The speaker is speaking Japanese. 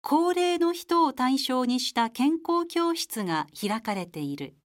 高齢の人を対象にした健康教室が開かれている。